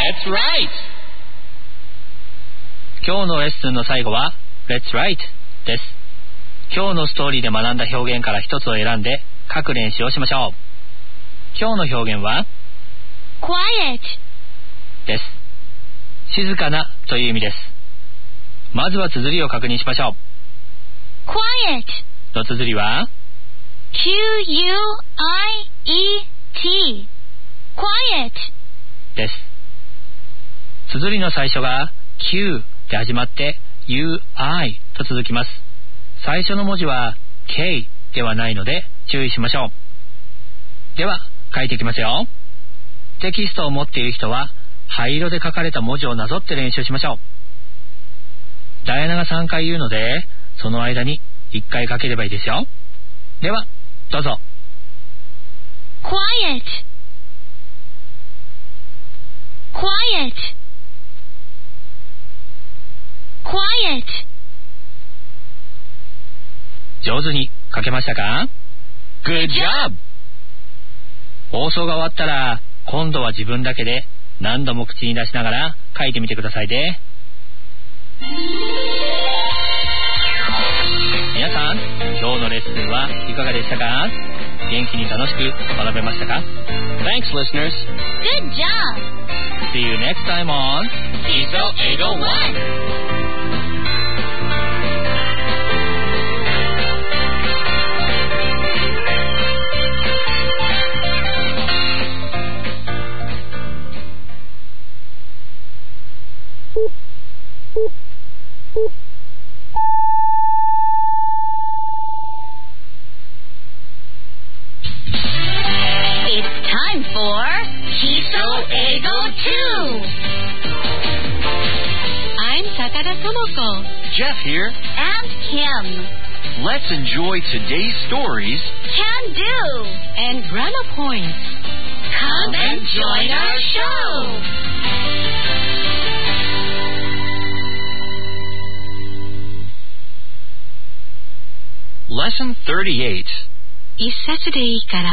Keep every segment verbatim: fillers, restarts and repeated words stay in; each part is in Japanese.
Let's write! 今日のレッスンの最後は Let's write です。今日のストーリーで学んだ表現から一つを選んで書く練習をしましょう。今日の表現は Quiet です。静かなという意味です。まずは綴りを確認しましょう。 Quiet の綴りはキューユーアイイーティー Quiet です。綴りの最初が Q で始まって ユーアイ と続きます。最初の文字は K ではないので注意しましょう。では書いていきますよ。テキストを持っている人は灰色で書かれた文字をなぞって練習しましょう。ダイアナがさんかい言うのでその間にいっかい書ければいいですよ。ではどうぞ。 Quiet Quiet Quiet 上手に書けましたか？ Good job! 放送が終わったら今度は自分だけで何度も口に出しながら書いてみてくださいね。皆さん、今日のレッスンはいかがでしたか？元気に楽しく学べましたか？ Thanks, listeners. Good job! See you next time on Kiso eight oh one. For Kiso eight oh two. I'm Takada Tomoko. Jeff here. And Kim. Let's enjoy today's stories. Can do. And grammar points. Come and join our show. Lesson thirty-eight. 一冊でいいから。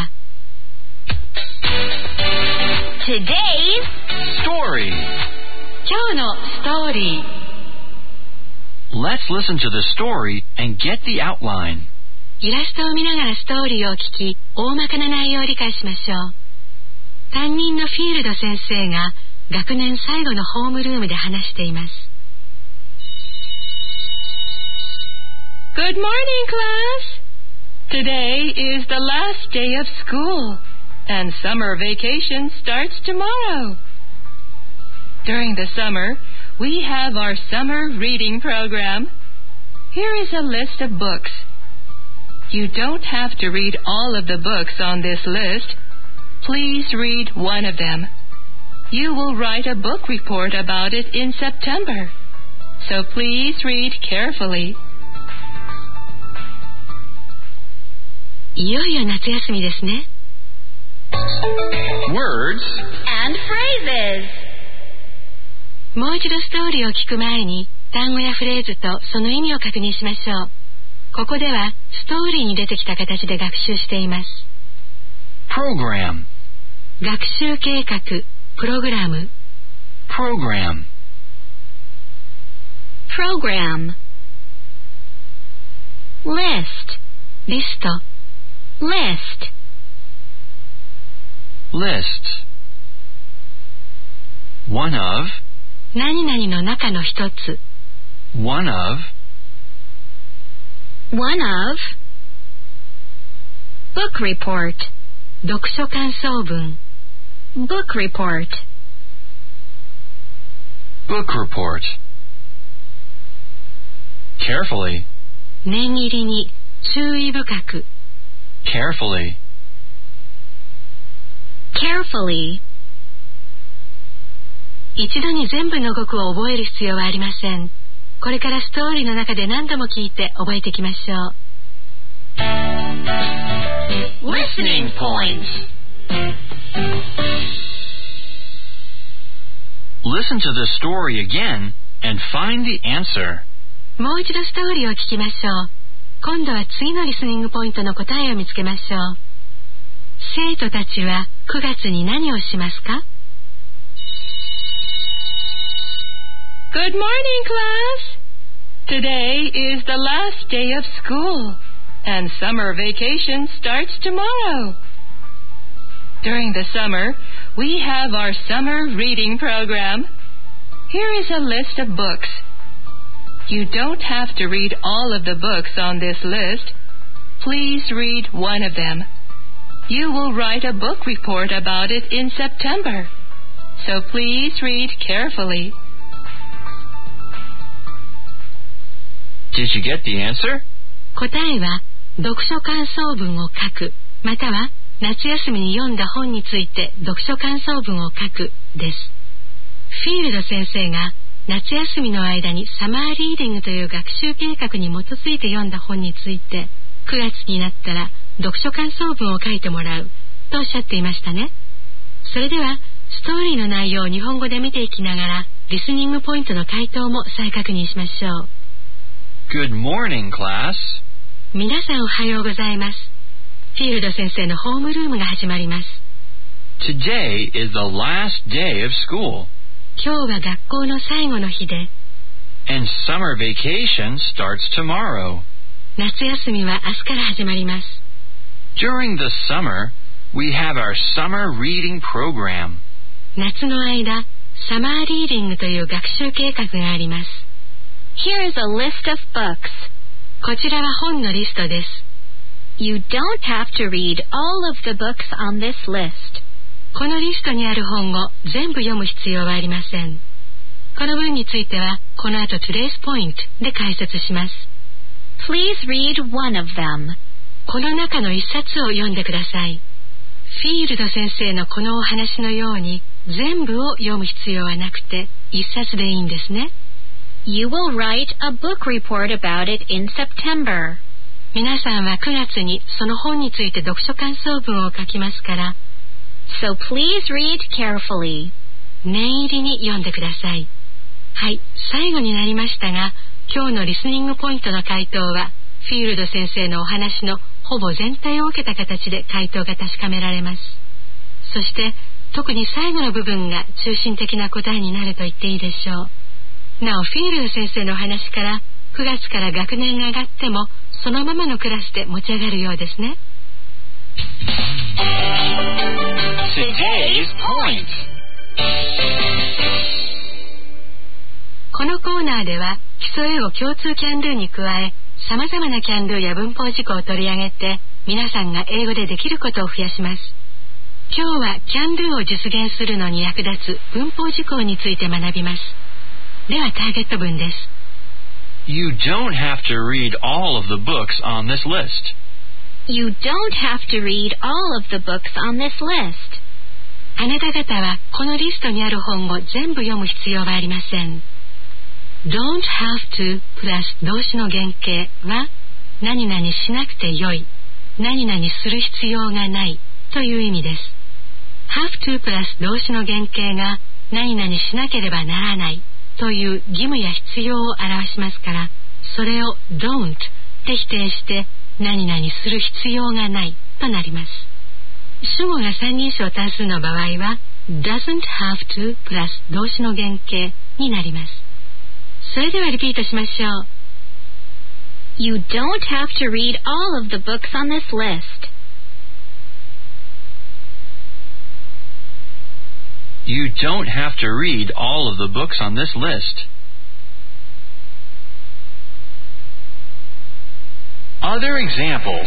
Today's story. 今日のストーリー。 Let's listen to the story and get the outline. イラストを見ながらストーリーを聞き、大まかな内容を理解しましょう。担任のフィールド先生が学年最後のホームルームで話しています。 Good morning, class. Today is the last day of school.And summer vacation starts tomorrow. During the summer, we have our summer reading program. Here is a list of books. You don't have to read all of the books on this list. Please read one of them. You will write a book report about it in September. So please read carefully. いよいよ夏休みですね。 Words and phrases. もう一度ストーリーを聞く前に単語やフレーズとその意味を確認しましょう。ここではストーリーに出てきた形で学習しています。 Program 学習計画、プログラム。 Program Program List リスト。 List List One of 何々の中の一つ。 One of One of Book report 読書感想文。 Book report Book report Carefully 念入りに、注意深く。 Carefully Carefully 一度に全部の語句を覚える必要はありません。これからストーリーの中で何度も聞いて覚えていきましょう。 Listening points. Listen to the story again and find the answer. もう一度ストーリーを聞きましょう。今度は次のリスニングポイントの答えを見つけましょう。生徒たちはくがつに何をしますか？ Good morning, class. Today is the last day of school, and summer vacation starts tomorrow. During the summer, we have our summer reading program. Here is a list of books. You don't have to read all of the books on this list. Please read one of them. You will write a book report about it in September. So please read carefully. Did you get the answer? 答えは、読書感想文を書く、または夏休みに読んだ本について読書感想文を書くです。フィールド先生が夏休みの間にサマーリーディングという学習計画に基づいて読んだ本についてくがつになったら読書感想文を書いてもらうとおっしゃっていましたね。それではストーリーの内容を日本語で見ていきながらリスニングポイントの回答も再確認しましょう。 Good morning, class. 皆さんおはようございます。フィールド先生のホームルームが始まります。 Today is the last day of school, 今日は学校の最後の日で、 and summer vacation starts tomorrow. 夏休みは明日から始まります。 During the summer, we have our summer reading program. 夏の間、サマーリーディングという学習計画があります。 Here is a list of books. こちらは本のリストです。 You don't have to read all of the books on this list. このリストにある本を全部読む必要はありません。この文についてはこの後 Today's Point で解説します。 Please read one of them. この中の一冊を読んでください。フィールド先生のこのお話のように全部を読む必要はなくて一冊でいいんですね。 You will write a book report about it in September. 皆さんはくがつにその本について読書感想文を書きますから、 So please read carefully. 念入りに読んでください。はい、最後になりましたが、今日のリスニングポイントの回答は、フィールド先生のお話のほぼ全体を受けた形で回答が確かめられます。そして、特に最後の部分が中心的な答えになると言っていいでしょう。なお、フィールド先生のお話からくがつから学年が上がっても、そのままのクラスで持ち上がるようですね。 Today's Point. このコーナーでは基礎英語共通キャンドゥに加え様々なキャンドゥや文法事項を取り上げて皆さんが英語でできることを増やします。今日はキャンドゥを実現するのに役立つ文法事項について学びます。ではターゲット文です。 You don't have to read all of the books on this list. You don't have to read all of the books on this list. あなた方はこのリストにある本を全部読む必要はありません。don't have to プラス動詞の原型は何々しなくてよい、何々する必要がないという意味です。have to プラス動詞の原型が何々しなければならないという義務や必要を表しますから、それを don't で否定して何々する必要がないとなります。主語が三人称単数の場合は doesn't have to プラス動詞の原型になります。それではリピートしましょう。 You don't have to read all of the books on this list. You don't have to read all of the books on this list. Other examples.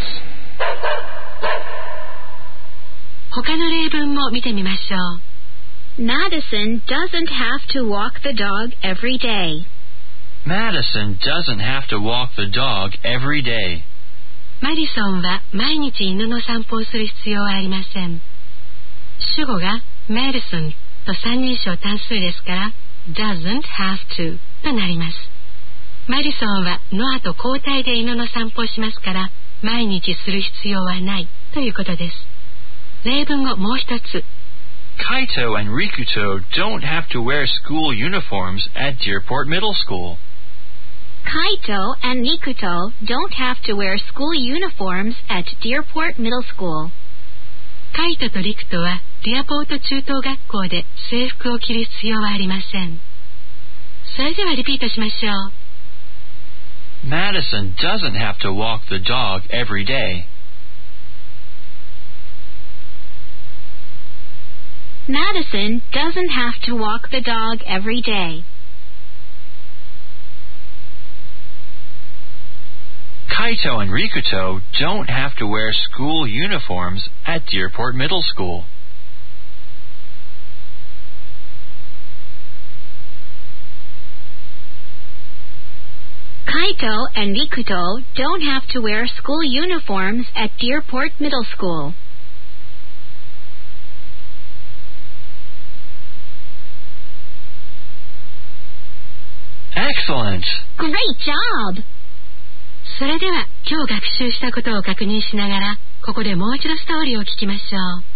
他の例文も見てみましょう。 Madison doesn't have to walk the dog every day. Madison doesn't have to walk the dog every day. マディソンは毎日犬の散歩をする必要はありません。主語が Madison と三人称単数ですから doesn't have to となります。マディソンはノアと交代で犬の散歩をしますから毎日する必要はないということです。例文をもう一つ。 Kaito and Rikuto don't have to wear school uniforms at Deerport Middle School. Kaito and Nikuto don't have to wear school uniforms at Deerport Middle School. カイトとリクトはディアポート中等学校で制服を着る必要はありません。 それではリピートしましょう。 Madison doesn't have to walk the dog every day. Madison doesn't have to walk the dog every day. Kaito and Rikuto don't have to wear school uniforms at Deerport Middle School. Kaito and Rikuto don't have to wear school uniforms at Deerport Middle School. Excellent! Great job! それでは今日学習したことを確認しながら、ここでもう一度ストーリーを聞きましょう。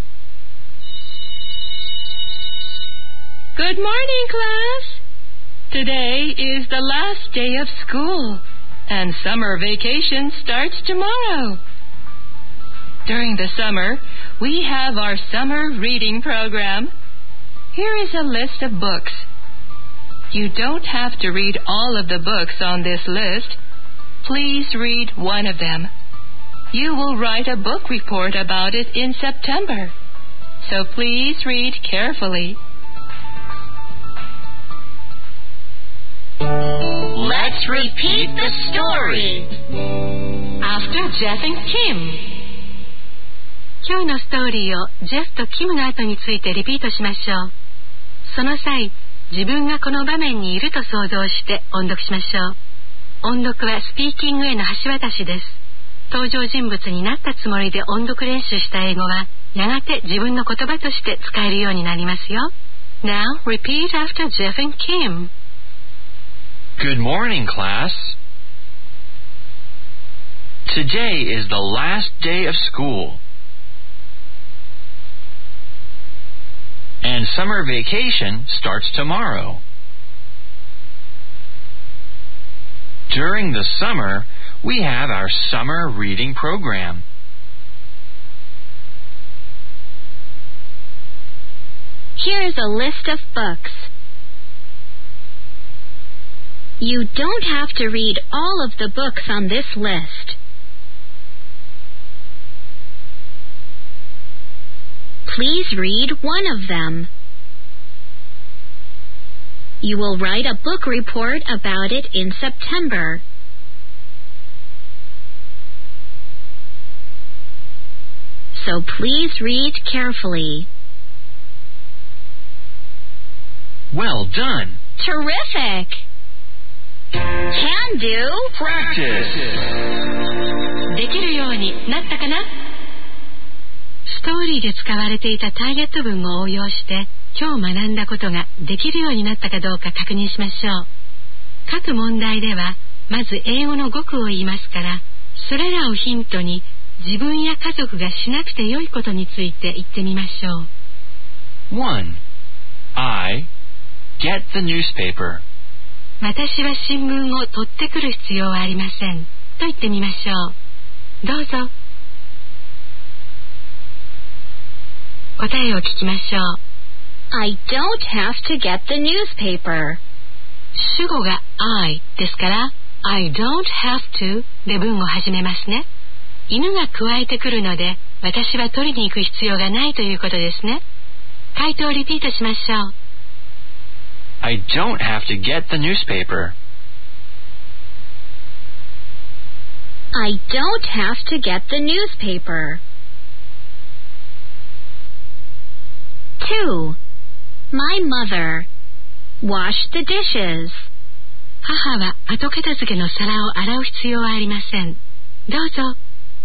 Good morning, class. Today is the last day of school, and summer vacation starts tomorrow. During the summer, we have our summer reading program. Here is a list of books. You don't have to read all of the books on this list. Please read one of them. You will write a book report about it in September. So please read carefully. Let's repeat the story. After Jeff and Kim. 今日のストーリーをジェフとキムの後についてリピートしましょう。その際、自分がこの場面にいると想像して音読しましょう。音読はスピーキングへの橋渡しです。登場人物になったつもりで音読練習した英語は、やがて自分の言葉として使えるようになりますよ。Now, repeat after Jeff and Kim. Good morning, class. Today is the last day of school. And summer vacation starts tomorrow. During the summer, we have our summer reading program. Here is a list of books. You don't have to read all of the books on this list. Please read one of them. You will write a book report about it in September. So please read carefully. Well done. Terrific! Can do. Practice. できるようになったかな？ストーリーで使われていたターゲット文を応用して今日学んだことができるようになったかどうか確認しましょう。各問題ではまず英語の語句を言いますから、それらをヒントに自分や家族がしなくてよいことについて言ってみましょう。 one. I get the newspaper. 私は新聞を取ってくる必要はありませんと言ってみましょう。どうぞ。答えを聞きましょう。 I don't have to get the newspaper. 主語が I ですから I don't have to で文を始めますね。犬が加えてくるので私は取りに行く必要がないということですね。回答をリピートしましょう。 I don't have to get the newspaper. I don't have to get the newspaper. two. My mother washed the dishes. 母は後片付けの皿を洗う必要はありません。どうぞ。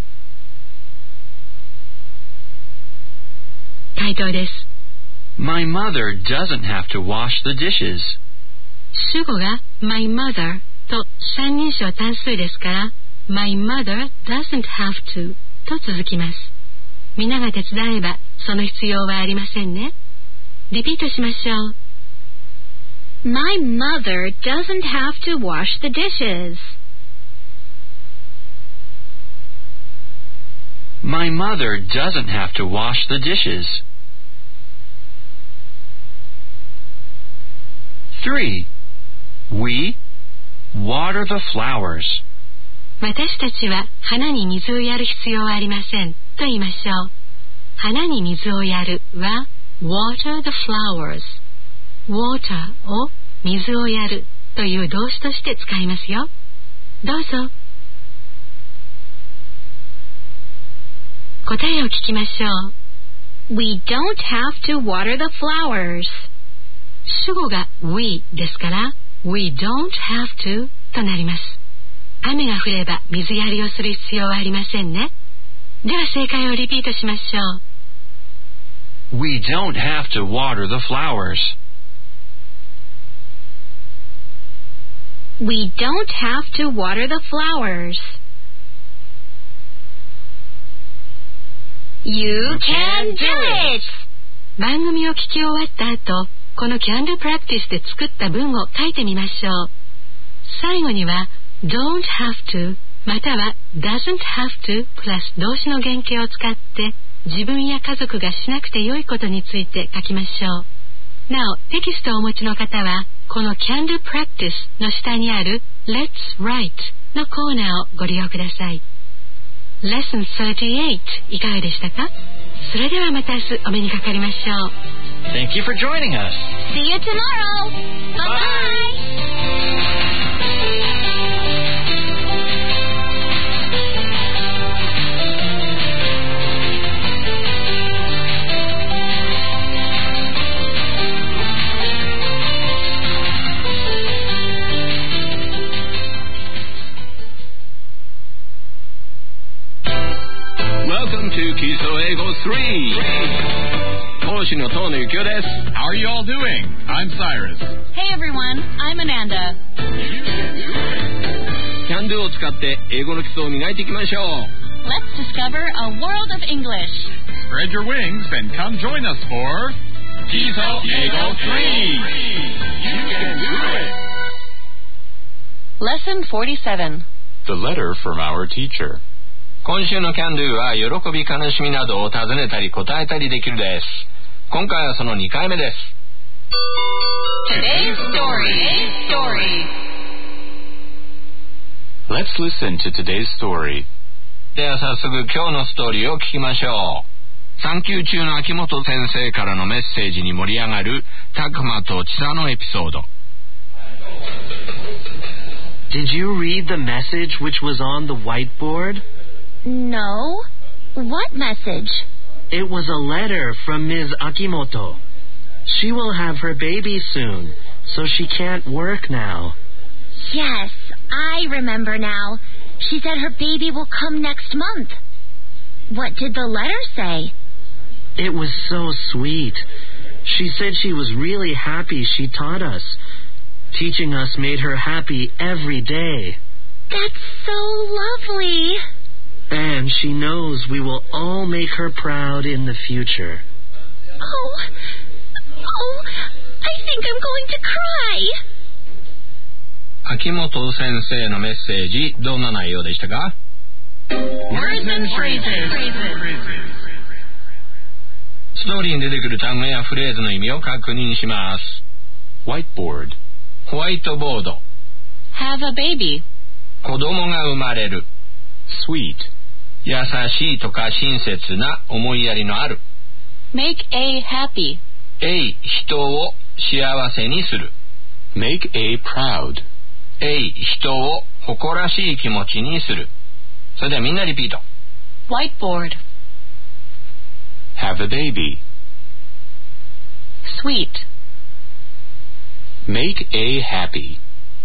回答です。 My mother doesn't have to wash the dishes. 主語が my mother と三人称単数ですから my mother doesn't have to と続きます。皆が手伝えばその必要はありませんね。リピートしましょう。 My mother doesn't have to wash the dishes. My mother doesn't have to wash the dishes. three. We water the flowers. 私たちは花に水をやる必要はありませんと言いましょう。花に水をやるは water the flowers。 water を水をやるという動詞として使いますよ。どうぞ。答えを聞きましょう。 We don't have to water the flowers. 主語が we ですから We don't have to となります。雨が降れば水やりをする必要はありませんね。では正解をリピートしましょう。 We don't have to water the flowers. We don't have to water the flowers. You can do it! 番組を聞き終わった後、この Can Do Practice で作った文を書いてみましょう。最後には don't have to または doesn't have to プラス動詞の原型を使って自分や家族がしなくて良いことについて書きましょう。なお、テキストをお持ちの方はこの Can Do Practice の下にある Let's Write のコーナーをご利用ください。Lesson thirty-eight いかがでしたか？それではまた明日お目にかかりましょう。 Thank you for joining us. See you tomorrow! Bye-bye! Welcome to Kiso Eigo three. 講師の東野幸雄です。How are you all doing? I'm Cyrus. Hey everyone, I'm Ananda. Can Do を使って英語の基礎を磨いていきましょう。 Let's discover a world of English. Spread your wings and come join us for Kiso Eigo three. You can do it. Lesson forty-seven. The letter from our teacher. 今週の Can Do は喜び悲しみなどを尋ねたり答えたりできるです。今回はそのにかいめです。 Today's story. Let's listen to today's story. では早速今日のストーリーを聞きましょう。産休中の秋元先生からのメッセージに盛り上がるたくまとちさのエピソード。 Did you read the message which was on the whiteboard? No. What message? It was a letter from Miz Akimoto. She will have her baby soon, so she can't work now. Yes, I remember now. She said her baby will come next month. What did the letter say? It was so sweet. She said she was really happy she taught us. Teaching us made her happy every day. That's so lovely. And she knows we will all make her proud in the future. Oh, oh, I think I'm going to cry. 秋元先生のメッセージ、どんな内容でしたか？ Words and phrases. ストーリーに出てくる単語やフレーズの意味を確認します。 Whiteboard. ホワイトボード。 Have a baby. 子供が生まれる。 Sweet. 優しいとか親切な思いやりのある。 Make A happy. A 人を幸せにする。 Make A proud. A 人を誇らしい気持ちにする。それではみんなリピート。 Whiteboard. Have a baby. Sweet. Make A happy.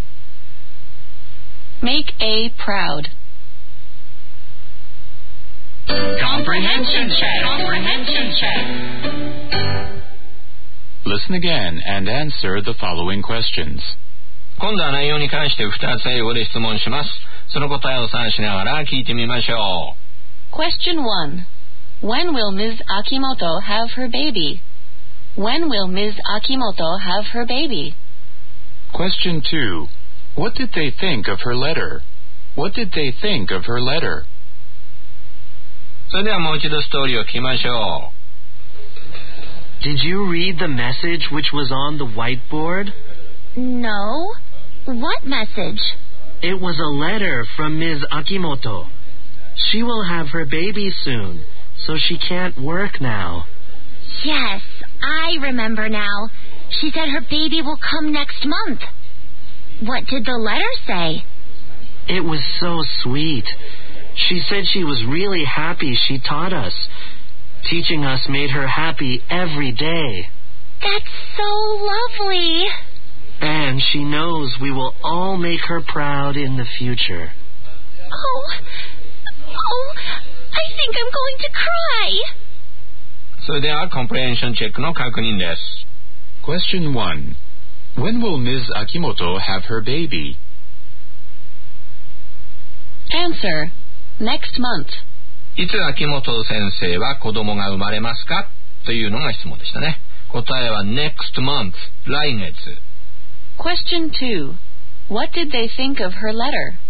Make A proud. Comprehension check. Comprehension check. Listen again and answer the following questions. 今度は内容に関してふたつ英語で質問します。その答えを探しながら聞いてみましょう。 Question one. When will Miz Akimoto have her baby? When will Miz Akimoto have her baby? Question two. What did they think of her letter? What did they think of her letter? それではもう一度ストーリーを聞きましょう。 Did you read the message which was on the whiteboard? No. What message? It was a letter from Miz Akimoto. She will have her baby soon, so she can't work now. Yes, I remember now. She said her baby will come next month. What did the letter say? It was so sweet. She said she was really happy she taught us. Teaching us made her happy every day. That's so lovely. And she knows we will all make her proud in the future. Oh, oh, I think I'm going to cry. それではコンプレヘンションチェックの確認です。 Question one. When will Miz Akimoto have her baby? Answer. Next month. いつ秋元先生は子供が生まれますかというのが質問でしたね。答えは next month、来月。 Question two. What did they think of her letter?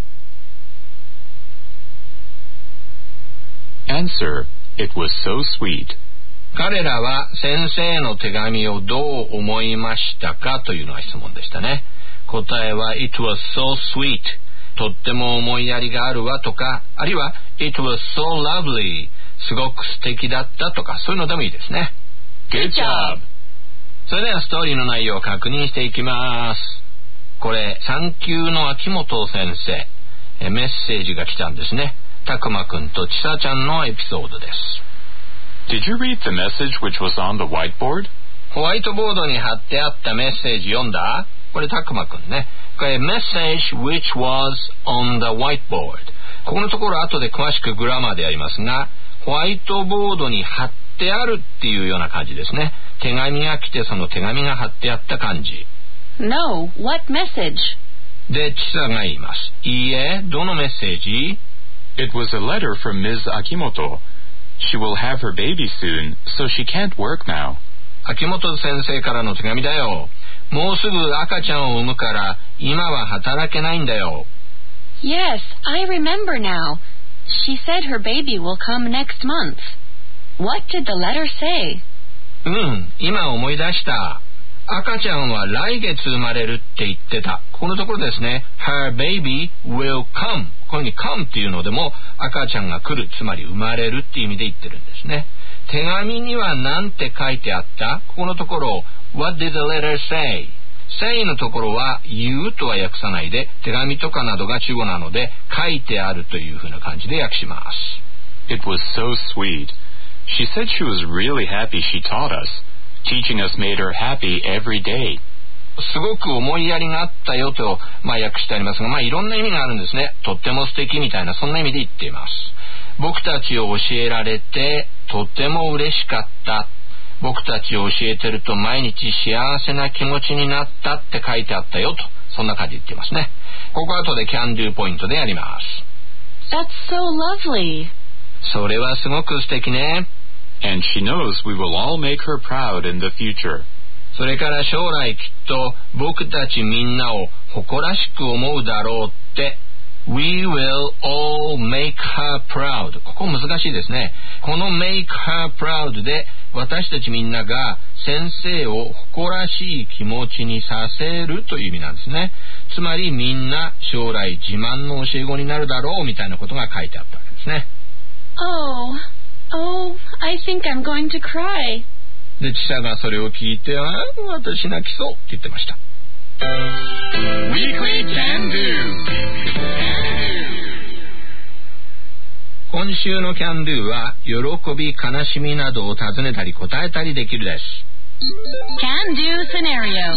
Answer. It was so sweet. 彼らは先生の手紙をどう思いましたかというのが質問でしたね。答えは It was so sweet。とっても思いやりがあるわとか、あるいは It was so lovely。すごく素敵だったとか、そういうのでもいいですね。 Good job! それではストーリーの内容を確認していきます。これ、産休の秋元先生、メッセージが来たんですね。たくまくんとちさちゃんのエピソードです。 Did you read the message which was on the whiteboard? ホワイトボードに貼ってあったメッセージ読んだ？これたくまくんね。これ message which was on the whiteboard。ここのところ後で詳しくグラマーでやりますが、ホワイトボードに貼ってあるっていうような感じですね。手紙が来てその手紙が貼ってあった感じ。 No, what message? で、ちさが言います。いいえ、どのメッセージ？ It was a letter from Miz Akimoto.She will have her baby soon, so she can't work now. 秋元先生からの手紙だよ。もうすぐ赤ちゃんを産むから、今は働けないんだよ。 Yes, I remember now. She said her baby will come next month. What did the letter say? うん、今思い出した。赤ちゃんは来月生まれるって言ってた。このところですね。Her baby will come。ここに come っていうのでも赤ちゃんが来る、つまり生まれるっていう意味で言ってるんですね。手紙には何て書いてあった？ここのところ What did the letter say? say のところは言うとは訳さないで、手紙とかなどが主語なので書いてあるというふうな感じで訳します。 It was so sweet. She said she was really happy she taught us.Teaching us made her happy every day. すごく思いやりがあったよと、まあ、訳してありますが、まあ、いろんな意味があるんですね。とっても素敵みたいな、そんな意味で言っています。僕たちを教えられてとっても嬉しかった。僕たちを教えてると毎日幸せな気持ちになったって書いてあったよと、そんな感じで言っていますね。ここは後で can do ポイントでやります。 That's so lovely. それはすごく素敵ね。 And she knows we will all make her proud in the future. それから将来きっと僕たちみんなを誇らしく思うだろうって。We will all make her proud. ここ難しいですね。この make her proud で私たちみんなが先生を誇らしい気持ちにさせるという意味なんですね。つまりみんな将来自慢の教え子になるだろうみたいなことが書いてあったわけですね。 Oh.Oh, I think I'm going to cry. で、記者がそれを聞いて、ああ、私泣きそうって言ってました。 Weekly Can Do. 今週の Can Do は、喜び、悲しみなどを尋ねたり答えたりできるです。 Can Do Scenario.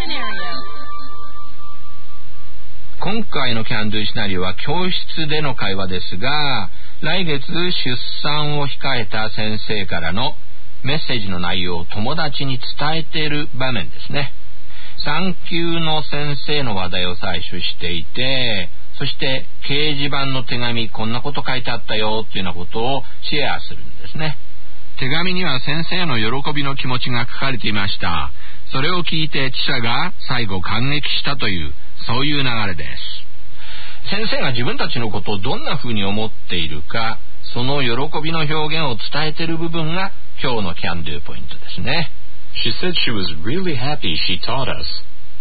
今回の Can Do シナリオは教室での会話ですが、来月出産を控えた先生からのメッセージの内容を友達に伝えている場面ですね。産休の先生の話題を採取していて、そして掲示板の手紙こんなこと書いてあったよっていうようなことをシェアするんですね。手紙には先生の喜びの気持ちが書かれていました。それを聞いて記者が最後感激したという、そういう流れです。先生が自分たちのことをどんな風に思っているか、その喜びの表現を伝えている部分が今日の Can Do ポイントですね。 She said she was really happy she taught us.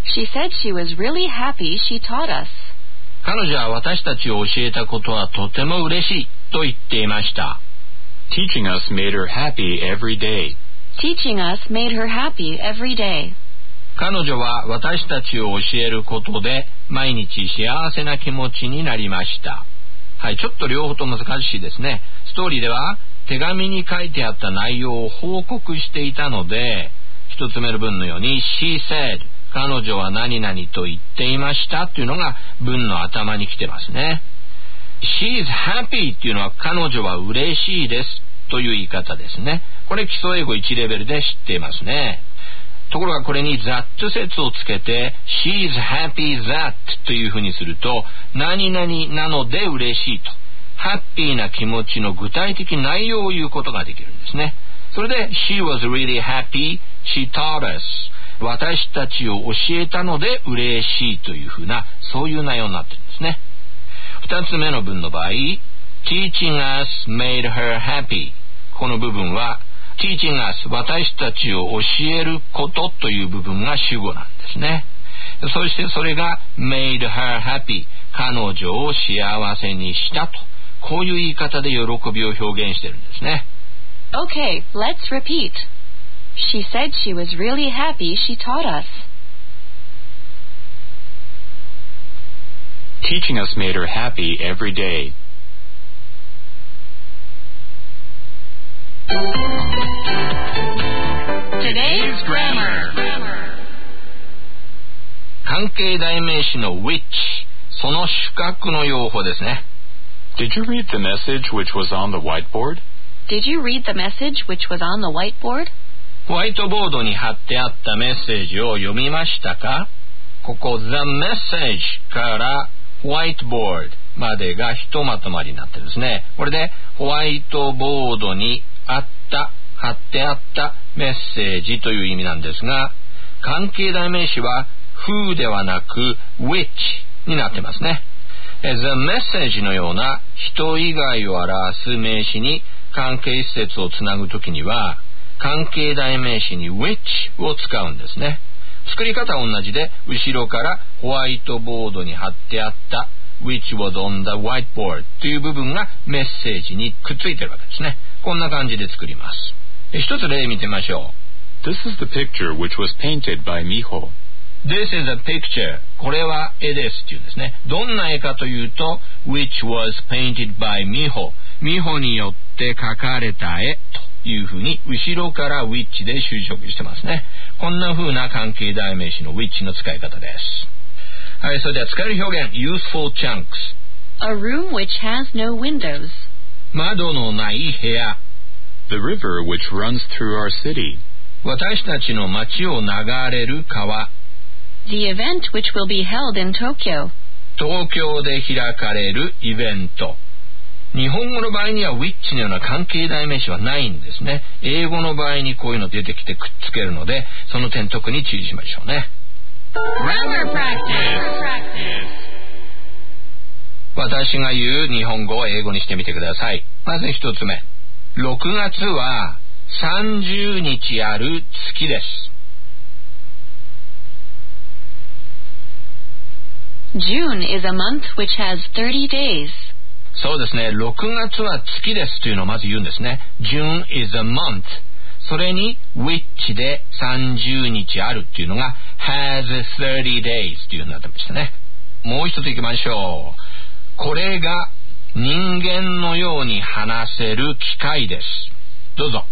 She said she was really happy she taught us. 彼女は私たちを教えたことはとても嬉しいと言っていました。 Teaching us made her happy every day. Teaching us made her happy every day. 彼女は私たちを教えることで毎日幸せな気持ちになりました。はい、ちょっと両方と難しいですね。ストーリーでは手紙に書いてあった内容を報告していたので、一つ目の文のように She said 彼女は何々と言っていましたというのが文の頭に来てますね。She is happy っていうのは彼女は嬉しいですという言い方ですね。これ基礎英語いちレベルで知っていますね。ところがこれに that 節をつけて She is happy that というふうにすると何々なので嬉しいとハッピーな気持ちの具体的内容を言うことができるんですね。それで She was really happy she taught us 私たちを教えたので嬉しいというふうなそういう内容になってるんですね。二つ目の文の場合 Teaching us made her happy この部分はTeaching us 私たちを教えることという部分が主語なんですね。そしてそれが made her happy 彼女を幸せにしたとこういう言い方で喜びを表現しているんですね。 Okay, let's repeat. She said she was really happy she taught us. Teaching us made her happy every day. Today's grammar. 関係代名詞の which その主格の用法ですね。 Did you read the message which was on the whiteboard? Did you read the message which was on the whiteboard? ホワイトボードに貼ってあったメッセージを読みましたか？ここ The message からホワイトボードまでがひとまとまりになってるんですね。これでホワイトボードにあった貼ってあったメッセージという意味なんですが、関係代名詞は who ではなく which になってますね。The message のような人以外を表す名詞に関係施設をつなぐときには関係代名詞に which を使うんですね。作り方は同じで後ろからホワイトボードに貼ってあった which was on the whiteboard という部分がメッセージにくっついてるわけですね。こんな感じで作ります。一つ例見てみましょう。 This is the picture which was painted by Miho. This is a picture これは絵ですっていうんですね。どんな絵かというと which was painted by Miho ミホによって描かれた絵というふうに後ろから which で修飾してますね。こんなふうな関係代名詞の which の使い方です。はい、それでは使える表現 useful chunks A room which has no windows. 窓のない部屋 The river which runs through our city. 私たちの街を流れる川 The event which will be held in Tokyo. 東京で開かれるイベント。日本語の場合には which のような関係代名詞はないんですね。英語の場合にこういうの出てきてくっつけるのでその点特に注意しましょうね。 Grammar practice. 私が言う日本語を英語にしてみてください。まず一つ目、ろくがつはさんじゅうにちある月です。 June is a month which has thirty days. そうですね、ろくがつは月ですというのをまず言うんですね。June is a month それに which でさんじゅうにちあるっていうのが has thirty days というようになってましたね。もう一ついきましょう。これが人間のように話せる機械です。どうぞ。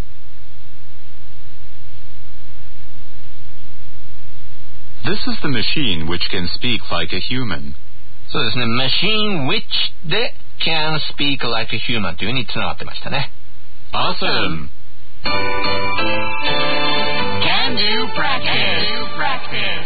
This is the machine which can speak like a human. そうですね、machine which で can speak like a human というふうにつながってましたね。 Awesome! Can do practice.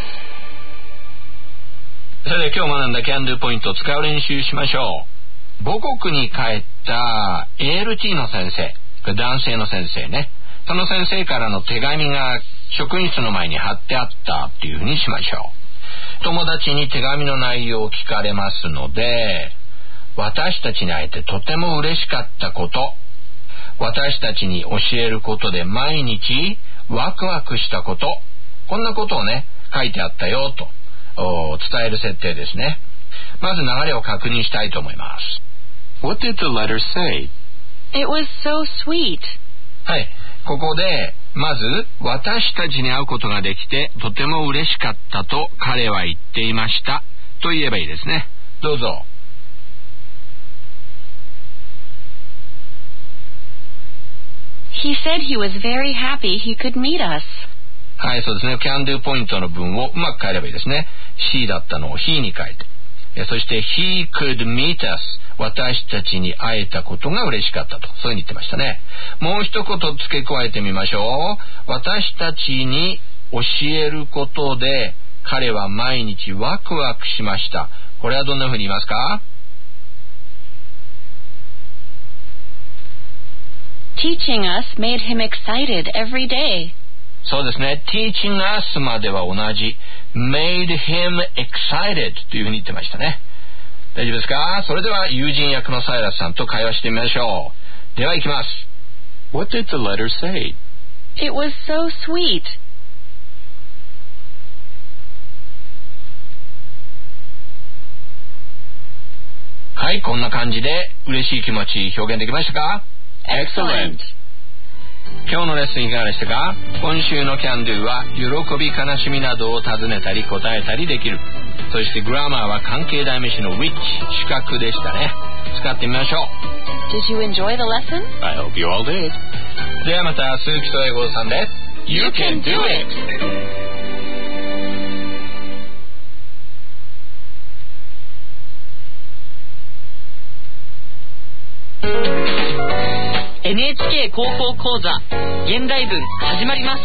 それで今日学んだ can do ポイントを使う練習しましょう。母国に帰った エーエルティー の先生、男性の先生ね。その先生からの手紙が職員室の前に貼ってあったっていうふうにしましょう。友達に手紙の内容を聞かれますので、私たちに会えてとても嬉しかったこと、私たちに教えることで毎日ワクワクしたこと、こんなことをね書いてあったよと伝える設定ですね。まず流れを確認したいと思います。 What did the letter say? It was so sweet. はい、ここでまず私たちに会うことができてとても嬉しかったと彼は言っていましたと言えばいいですね。どうぞ。 He said he was very happy he could meet us. はい、そうですね。can do ポイントの文をうまく変えればいいですね。she だったのを he に変えて、そして he could meet us、 私たちに会えたことが嬉しかったと、そういうふうに言ってましたね。もう一言付け加えてみましょう。私たちに教えることで彼は毎日ワクワクしました。これはどんなふうに言いますか？ Teaching us made him excited every day. そうですね。teaching us までは同じ made him excited というふうに言ってましたね。大丈夫ですか？それでは友人役のサイラスさんと会話してみましょう。では行きます。 What did the letter say? It was so sweet. はい、こんな感じで嬉しい気持ち表現できましたか？ Excellent. 今日のレッスンいかがでしたか？今週の Can Do は喜び悲しみなどを尋ねたり答えたりできる。そしてグラマーは関係代名詞の which 視覚でしたね。使ってみましょう。 Did you enjoy the lesson? I hope you all did. ではまた鈴木と英語さんで You can do it! エヌエイチケー 高校講座現代文始まります。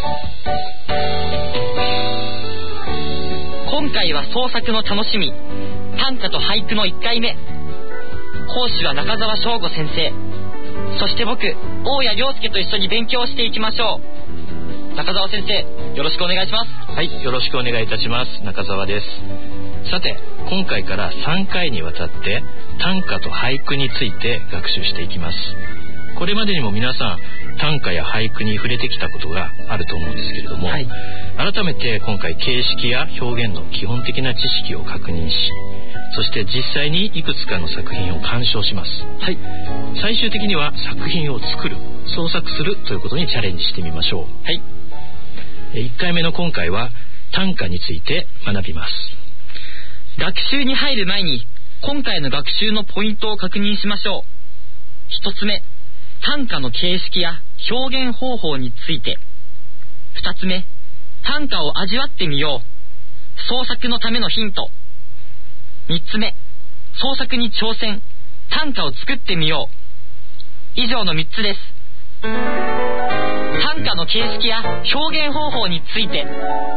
今回は創作の楽しみ、短歌と俳句のいっかいめ。講師は中澤翔吾先生、そして僕大谷亮介と一緒に勉強していきましょう。中澤先生、よろしくお願いします。 はい、よろしくお願いいたします。中澤です。さて、今回からさんかいにわたって短歌と俳句について学習していきます。これまでにも皆さん短歌や俳句に触れてきたことがあると思うんですけれども、はい、改めて今回形式や表現の基本的な知識を確認し、そして実際にいくつかの作品を鑑賞します。はい、最終的には作品を作る、創作するということにチャレンジしてみましょう。はい、いっかいめの今回は短歌について学びます。 学習に入る前に今回の学習のポイントを確認しましょう。ひとつめ、短歌の形式や表現方法について。ふたつめ、短歌を味わってみよう、創作のためのヒント。みっつめ、創作に挑戦、短歌を作ってみよう。以上のみっつです。短歌の形式や表現方法について。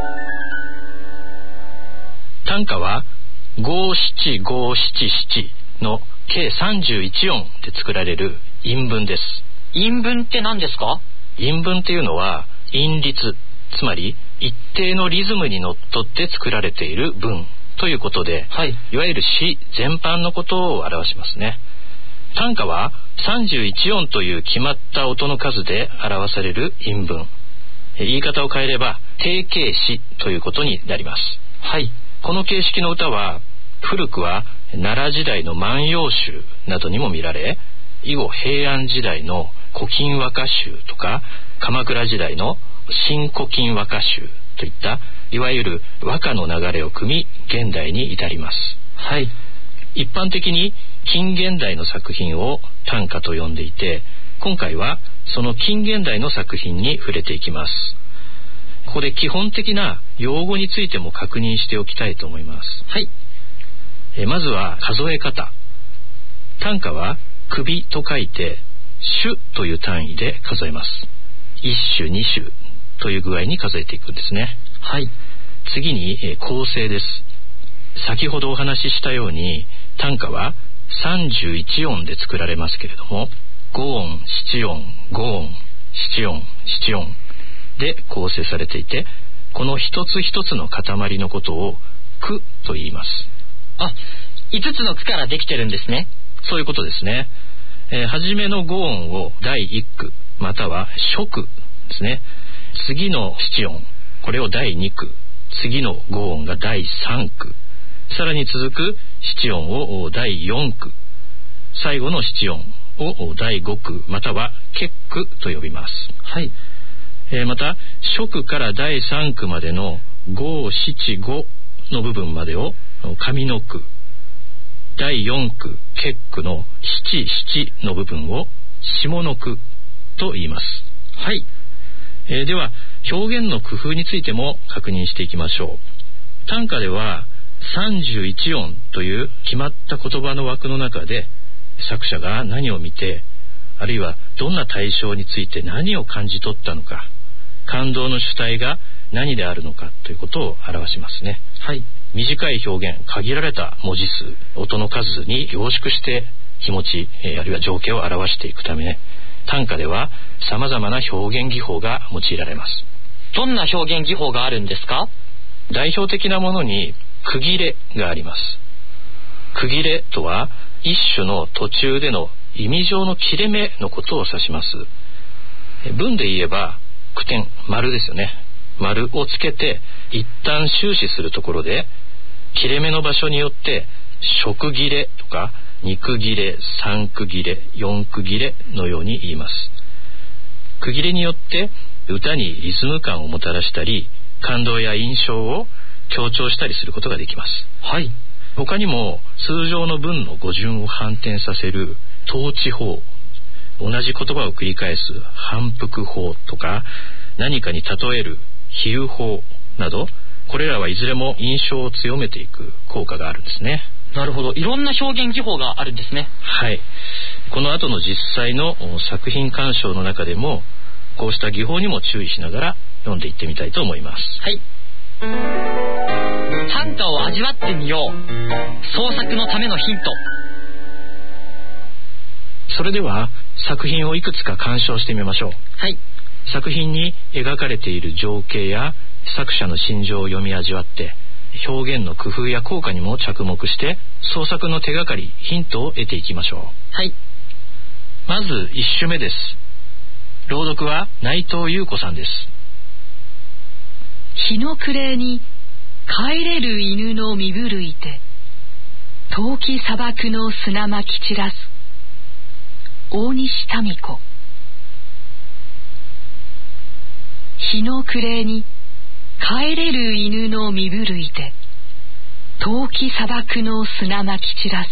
短歌は五七五七七の計さんじゅういち音で作られる韻文です。 韻文って何ですか？ 韻文っていうのは韻律、つまり一定のリズムにのっとって作られている文ということで、はい、いわゆる詩全般のことを表しますね。短歌はさんじゅういち音という決まった音の数で表される韻文。言い方を変えれば定型詩ということになります。はい、この形式の歌は古くは奈良時代の万葉集などにも見られ、以後平安時代の古今和歌集とか鎌倉時代の新古今和歌集といったいわゆる和歌の流れを組み現代に至ります。はい、一般的に近現代の作品を短歌と呼んでいて、今回はその近現代の作品に触れていきます。ここで基本的な用語についても確認しておきたいと思います。はい、えまずは数え方。短歌は首と書いて首という単位で数えます。一首二首という具合に数えていくんですね。はい、次に、え構成です。先ほどお話ししたように短歌はさんじゅういち音で作られますけれども、ご音七音ご音七音七音で構成されていて、この一つ一つの塊のことを句と言います。 あ、いつつの句からできてるんですね。 そういうことですね。えー、初めのご音をだいいっ句または初句ですね。次の七音、これをだいに句、 次の五音がだいさん句、さらに続く七音をだいよん句、最後の七音をだいご句または結句と呼びます。 はい。 えー、また初句からだいさん句までの五七五の部分までを上の句、だいよん句結句の七七の部分を下の句と言います。 はい。 えー、では表現の工夫についても確認していきましょう。短歌ではさんじゅういち音という決まった言葉の枠の中で作者が何を見て、あるいはどんな対象について何を感じ取ったのか、感動の主体が何であるのかということを表しますね。 はい。 短い表現、限られた文字数、音の数に凝縮して気持ち、えー、あるいは情景を表していくため、短歌では様々な表現技法が用いられます。 どんな表現技法があるんですか？ 代表的なものに区切れがあります。区切れとは一種の途中での意味上の切れ目のことを指します。文で言えば句点、丸ですよね。丸をつけて一旦終止するところで、切れ目の場所によって食切れとか肉切れ、三区切れ、四区切れのように言います。区切れによって歌にリズム感をもたらしたり、感動や印象を強調したりすることができます。 はい。 他にも通常の文の語順を反転させる統治法、同じ言葉を繰り返す反復法とか、何かに例える比喩法など、これらはいずれも印象を強めていく効果があるんですね。 なるほど。いろんな表現技法があるんですね。 はい。この後の実際の作品鑑賞の中でもこうした技法にも注意しながら読んでいってみたいと思います。 はい。短歌を味わってみよう。創作のためのヒント。 それでは作品をいくつか鑑賞してみましょう。 はい。 作品に描かれている情景や作者の心情を読み味わって、表現の工夫や効果にも着目して創作の手がかり、ヒントを得ていきましょう。 はい。 まず一首目です。朗読は内藤優子さんです。 日の暮れに帰れる犬の身震いて、冬季砂漠の砂まき散らす大西民子。日の暮れに帰れる犬の身震いて、冬季砂漠の砂まき散らす。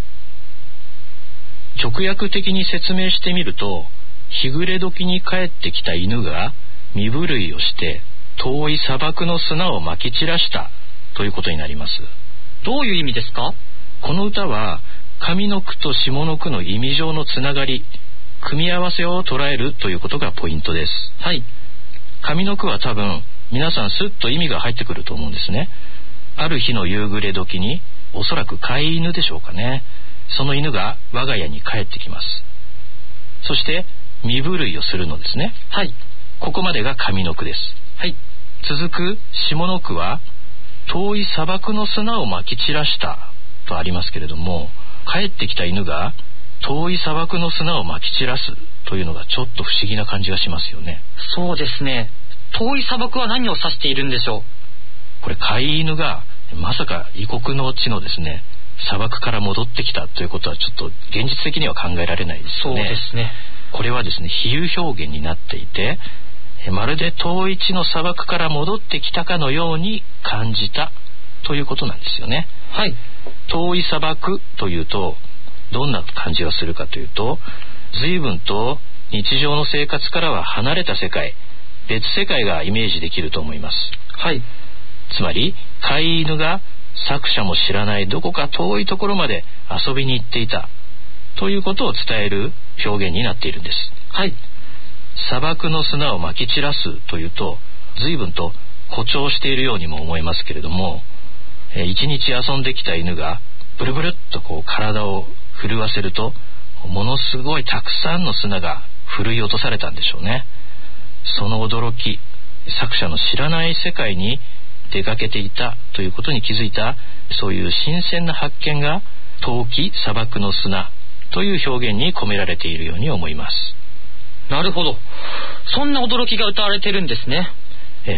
直訳的に説明してみると、日暮れ時に帰ってきた犬が身震いをして遠い砂漠の砂をまき散らしたということになります。 どういう意味ですか？ この歌は上の句と下の句の意味上のつながり、組み合わせを捉えるということがポイントです。 はい。 上の句は多分皆さんスッと意味が入ってくると思うんですね。ある日の夕暮れ時に、おそらく飼い犬でしょうかね。その犬が我が家に帰ってきます。そして身震いをするのですね。 はい。 ここまでが上の句です。 はい。 続く下の句は、遠い砂漠の砂をまき散らしたとありますけれども、帰ってきた犬が遠い砂漠の砂をまき散らすというのがちょっと不思議な感じがしますよね。 そうですね。遠い砂漠は何を指しているんでしょう？ これ飼い犬がまさか異国の地のですね、砂漠から戻ってきたということはちょっと現実的には考えられないですよね。 そうですね。 これはですね、比喩表現になっていて、まるで遠い地の砂漠から戻ってきたかのように感じたということなんですよね。 はい。 遠い砂漠というとどんな感じがするかというと、随分と日常の生活からは離れた世界、別世界がイメージできると思います。 はい。 つまり飼い犬が作者も知らないどこか遠いところまで遊びに行っていたということを伝える表現になっているんです。 はい。 砂漠の砂をまき散らすというと随分と誇張しているようにも思えますけれども、えー、一日遊んできた犬がブルブルっとこう体を震わせると、ものすごいたくさんの砂がふるい落とされたんでしょうね。その驚き、作者の知らない世界に出かけていたということに気づいた、そういう新鮮な発見が冬季砂漠の砂という表現に込められているように思います。 なるほど。そんな驚きが歌われてるんですね。 え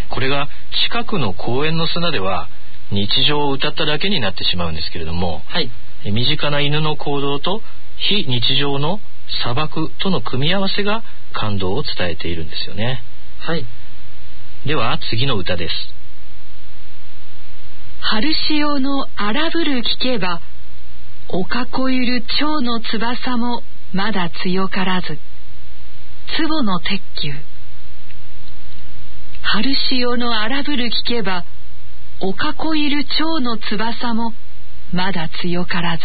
これが近くの公園の砂では日常を歌っただけになってしまうんですけれども、 はい、 身近な犬の行動と非日常の砂漠との組み合わせが感動を伝えているんですよね。 はい。 では次の歌です。 春潮の荒ぶる聞けば、丘越ゆる蝶の翼もまだ強からず、壺の鉄球。春潮の荒ぶる聞けば、丘越ゆる蝶の翼もまだ強からず。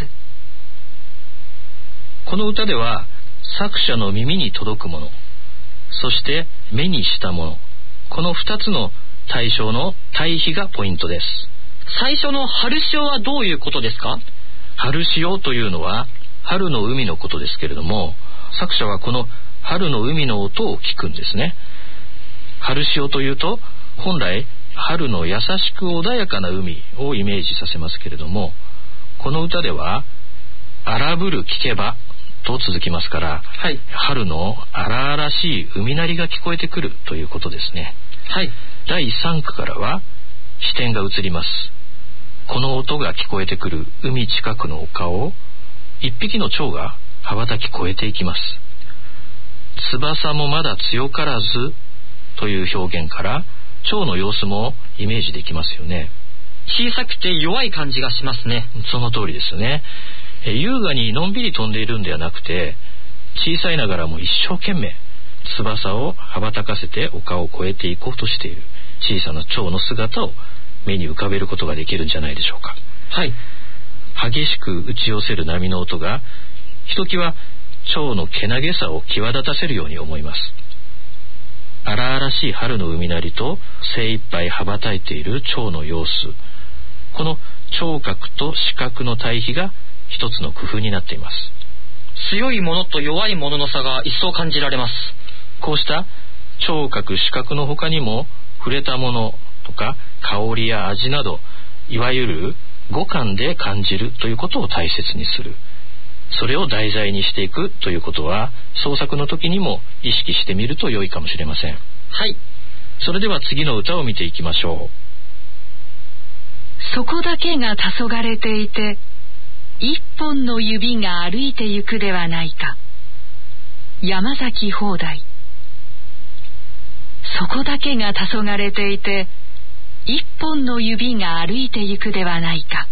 この歌では作者の耳に届くもの、そして目にしたもの、このふたつの対象の対比がポイントです。 最初の春潮はどういうことですか？ 春潮というのは春の海のことですけれども、作者はこの春の海の音を聞くんですね。春潮というと本来春の優しく穏やかな海をイメージさせますけれども、この歌では荒ぶる聞けばと続きますから、はい、春の荒々しい海鳴りが聞こえてくるということですね。 はい、 だいさんくからは視点が移ります。この音が聞こえてくる海近くの丘を一匹の蝶が羽ばたき越えていきます。翼もまだ強からずという表現から蝶の様子もイメージできますよね。 小さくて弱い感じがしますね。 その通りですよね。優雅にのんびり飛んでいるんではなくて、小さいながらも一生懸命翼を羽ばたかせて丘を越えていこうとしている小さな蝶の姿を目に浮かべることができるんじゃないでしょうか。 はい。 激しく打ち寄せる波の音がひときわ蝶のけなげさを際立たせるように思います。荒々しい春の海鳴りと精一杯羽ばたいている蝶の様子、この聴覚と視覚の対比が一つの工夫になっています。 強いものと弱いものの差が一層感じられます。 こうした聴覚視覚の他にも触れたものとか香りや味など、いわゆる五感で感じるということを大切にする、それを題材にしていくということは創作の時にも意識してみると良いかもしれません。 はい。 それでは次の歌を見ていきましょう。 そこだけが黄昏れていて、一本の指が歩いてゆくではないか。山崎放題。そこだけが黄昏れていて、一本の指が歩いてゆくではないか。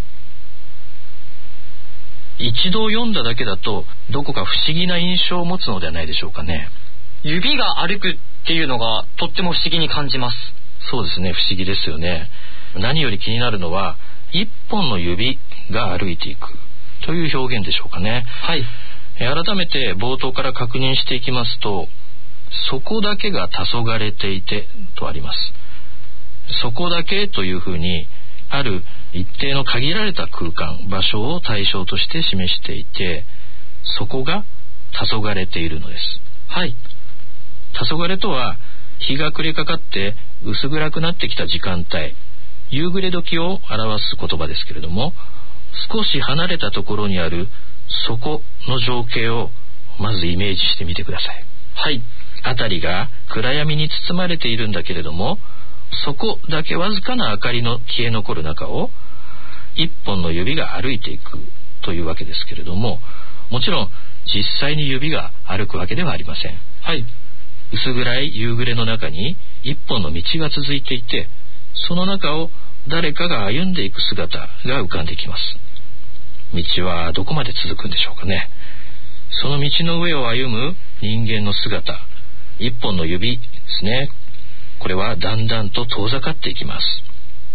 一度読んだだけだとどこか不思議な印象を持つのではないでしょうかね。 指が歩くっていうのがとっても不思議に感じます。 そうですね、不思議ですよね。何より気になるのは一本の指が歩いていくという表現でしょうかね。 はい。 改めて冒頭から確認していきますと、そこだけが黄昏れていてとあります。そこだけというふうにある一定の限られた空間、場所を対象として示していて、そこが黄昏れているのです。 はい。 黄昏とは日が暮れかかって薄暗くなってきた時間帯、夕暮れ時を表す言葉ですけれども、少し離れたところにあるそこの情景をまずイメージしてみてください。 はい。 辺りが暗闇に包まれているんだけれども、そこだけわずかな明かりの消え残る中を一本の指が歩いていくというわけですけれども、もちろん実際に指が歩くわけではありません。 はい。 薄暗い夕暮れの中に一本の道が続いていて、その中を誰かが歩んでいく姿が浮かんできます。道はどこまで続くんでしょうかね。その道の上を歩む人間の姿、一本の指ですね。これはだんだんと遠ざかっていきます。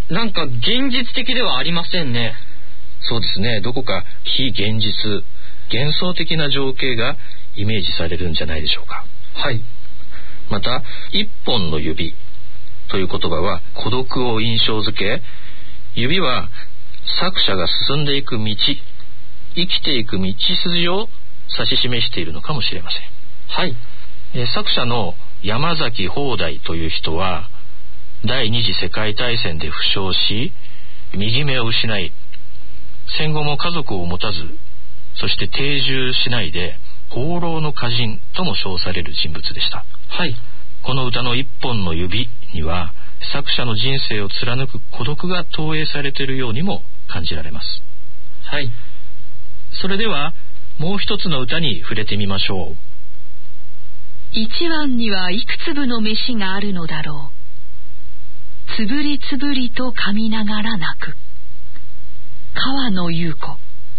なんか現実的ではありませんね。 そうですね、どこか非現実、幻想的な情景がイメージされるんじゃないでしょうか。 はい。 また一本の指という言葉は孤独を印象づけ、指は作者が進んでいく道、生きていく道筋を指し示しているのかもしれません。 はい。 え作者の山崎放題という人は第二次世界大戦で負傷し、右目を失い、戦後も家族を持たず、そして定住しないで放浪の歌人とも称される人物でした。 はい。 この歌の一本の指には作者の人生を貫く孤独が投影されているようにも感じられます。 はい。 それではもう一つの歌に触れてみましょう。 一碗にはいくつぶの飯があるのだろう。つぶりつぶりと噛みながら泣く。川野優子。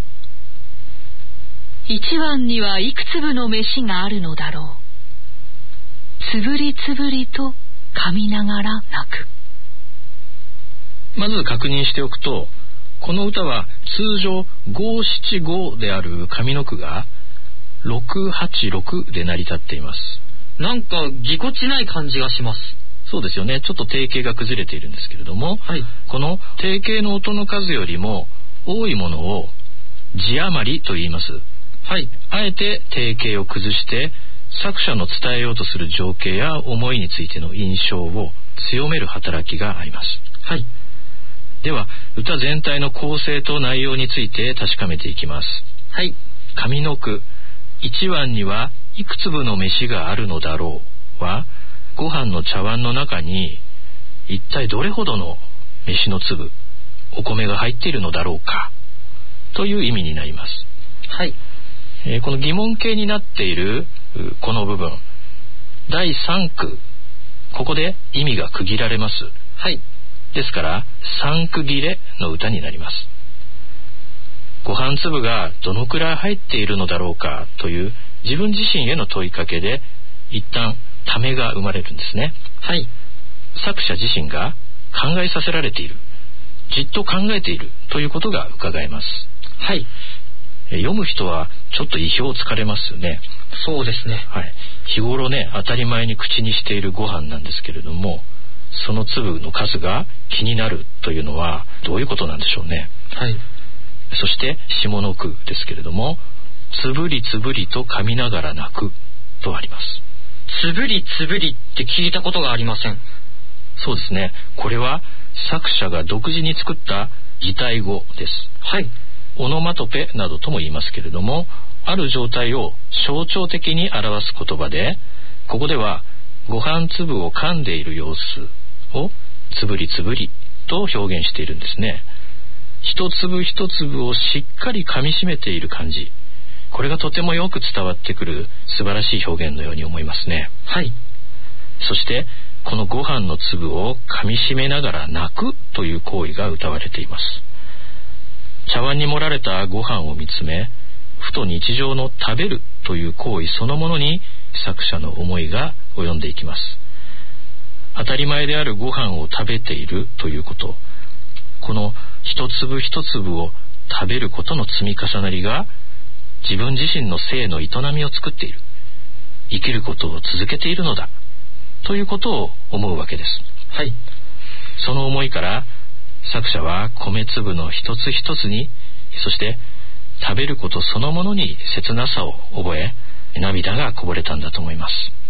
一碗にはいくつぶの飯があるのだろう。つぶりつぶりと噛みながら泣く。 まず確認しておくと、この歌は通常ごしちごである上の句がろくはちろくで成り立っています。 なんかぎこちない感じがします。 そうですよね。ちょっと定型が崩れているんですけれども、 はい、 この定型の音の数よりも多いものを字余りと言います。 はい、 あえて定型を崩して作者の伝えようとする情景や思いについての印象を強める働きがあります。 はい。 では歌全体の構成と内容について確かめていきます。 はい。 上の句一碗にはいくつぶの飯があるのだろうは、ご飯の茶碗の中に一体どれほどの飯の粒、お米が入っているのだろうかという意味になります。 はい。 えー、この疑問形になっているこの部分、だいさん句、ここで意味が区切られます。 はい。 ですから三句切れの歌になります。ご飯粒がどのくらい入っているのだろうかという自分自身への問いかけで一旦ためが生まれるんですね。 はい。 作者自身が考えさせられている、じっと考えているということが伺えます。 はい。 読む人はちょっと意表をつかれますよね。 そうですね。 はい。日頃ね、当たり前に口にしているご飯なんですけれども、その粒の数が気になるというのはどういうことなんでしょうね。 はい。 そして下の句ですけれども、つぶりつぶりと噛みながら泣くとあります。 つぶりつぶりって聞いたことがありません。 そうですね。これは作者が独自に作った擬態語です。 はい。 オノマトペなどとも言いますけれども、ある状態を象徴的に表す言葉で、ここではご飯粒を噛んでいる様子をつぶりつぶりと表現しているんですね。一粒一粒をしっかり噛み締めている感じ、これがとてもよく伝わってくる素晴らしい表現のように思いますね。 はい。 そしてこのご飯の粒を噛み締めながら泣くという行為が歌われています。茶碗に盛られたご飯を見つめ、ふと日常の食べるという行為そのものに作者の思いが及んでいきます。当たり前であるご飯を食べているということ、この一粒一粒を食べることの積み重なりが自分自身の生の営みを作っている、生きることを続けているのだということを思うわけです。 はい。 その思いから作者は米粒の一つ一つに、そして食べることそのものに切なさを覚え、涙がこぼれたんだと思います。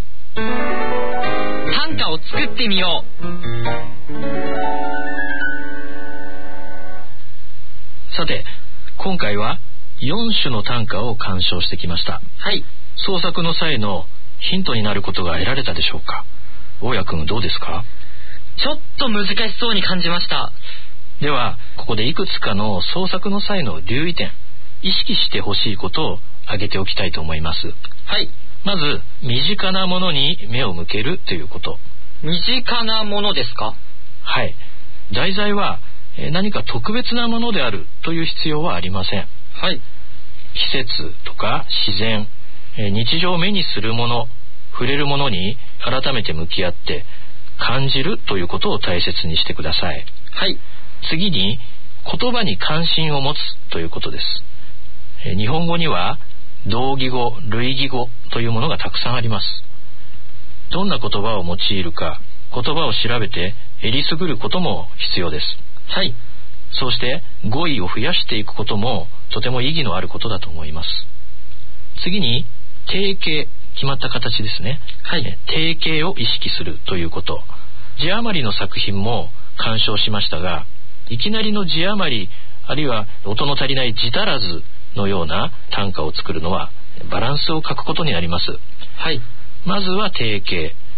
短歌を作ってみよう。 さて、今回はよん種の短歌を鑑賞してきました。 はい。 創作の際のヒントになることが得られたでしょうか。大谷君どうですか。 ちょっと難しそうに感じました。 ではここでいくつかの創作の際の留意点、意識してほしいことを挙げておきたいと思います。 はい。 まず身近なものに目を向けるということ。 身近なものですか。 はい。題材は何か特別なものであるという必要はありません。 はい。 季節とか自然、日常目にするもの、触れるものに改めて向き合って感じるということを大切にしてください。 はい。 次に言葉に関心を持つということです。日本語には同義語、類義語というものがたくさんあります。どんな言葉を用いるか、言葉を調べてえりすぐることも必要です。 はい。 そうして語彙を増やしていくこともとても意義のあることだと思います。次に定型、決まった形ですね。 はい。 定型を意識するということ。字余りの作品も鑑賞しましたが、いきなりの字余り、あるいは音の足りない字足らずのような短歌を作るのはバランスを欠くことになります。 はい。 まずは定型、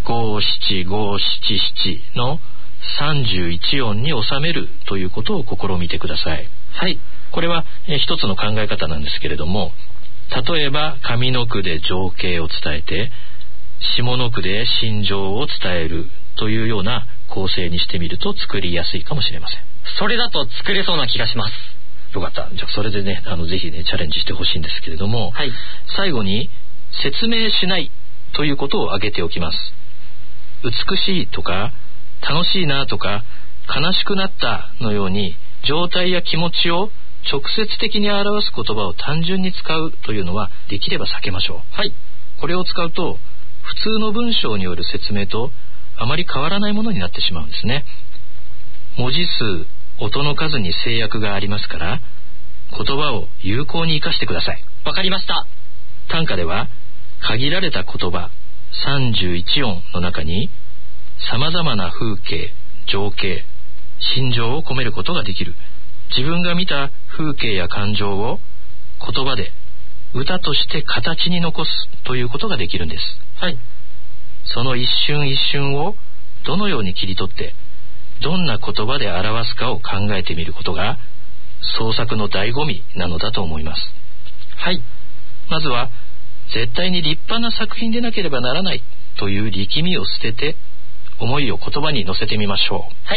ごしちごしちしちのさんじゅういち音に収めるということを試みてください。 はい。 これは、えー、一つの考え方なんですけれども、例えば上の句で情景を伝えて下の句で心情を伝えるというような構成にしてみると作りやすいかもしれません。 それだと作れそうな気がします。 よかった。じゃあそれでね、あのぜひねチャレンジしてほしいんですけれども、 はい、 最後に説明しないということを挙げておきます。美しいとか楽しいなとか悲しくなったのように状態や気持ちを直接的に表す言葉を単純に使うというのはできれば避けましょう。 はい。 これを使うと普通の文章による説明とあまり変わらないものになってしまうんですね。文字数、音の数に制約がありますから言葉を有効に活かしてください。 わかりました。 短歌では限られた言葉さんじゅういち音の中に様々な風景、情景、心情を込めることができる。自分が見た風景や感情を言葉で歌として形に残すということができるんです。 はい。 その一瞬一瞬をどのように切り取ってどんな言葉で表すかを考えてみることが創作の醍醐味なのだと思います。 はい。 まずは絶対に立派な作品でなければならないという力みを捨てて思いを言葉に乗せてみましょう。 はい。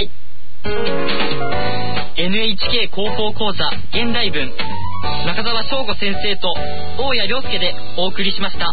エヌエイチケー 高校講座現代文、中澤翔吾先生と大谷亮介でお送りしました。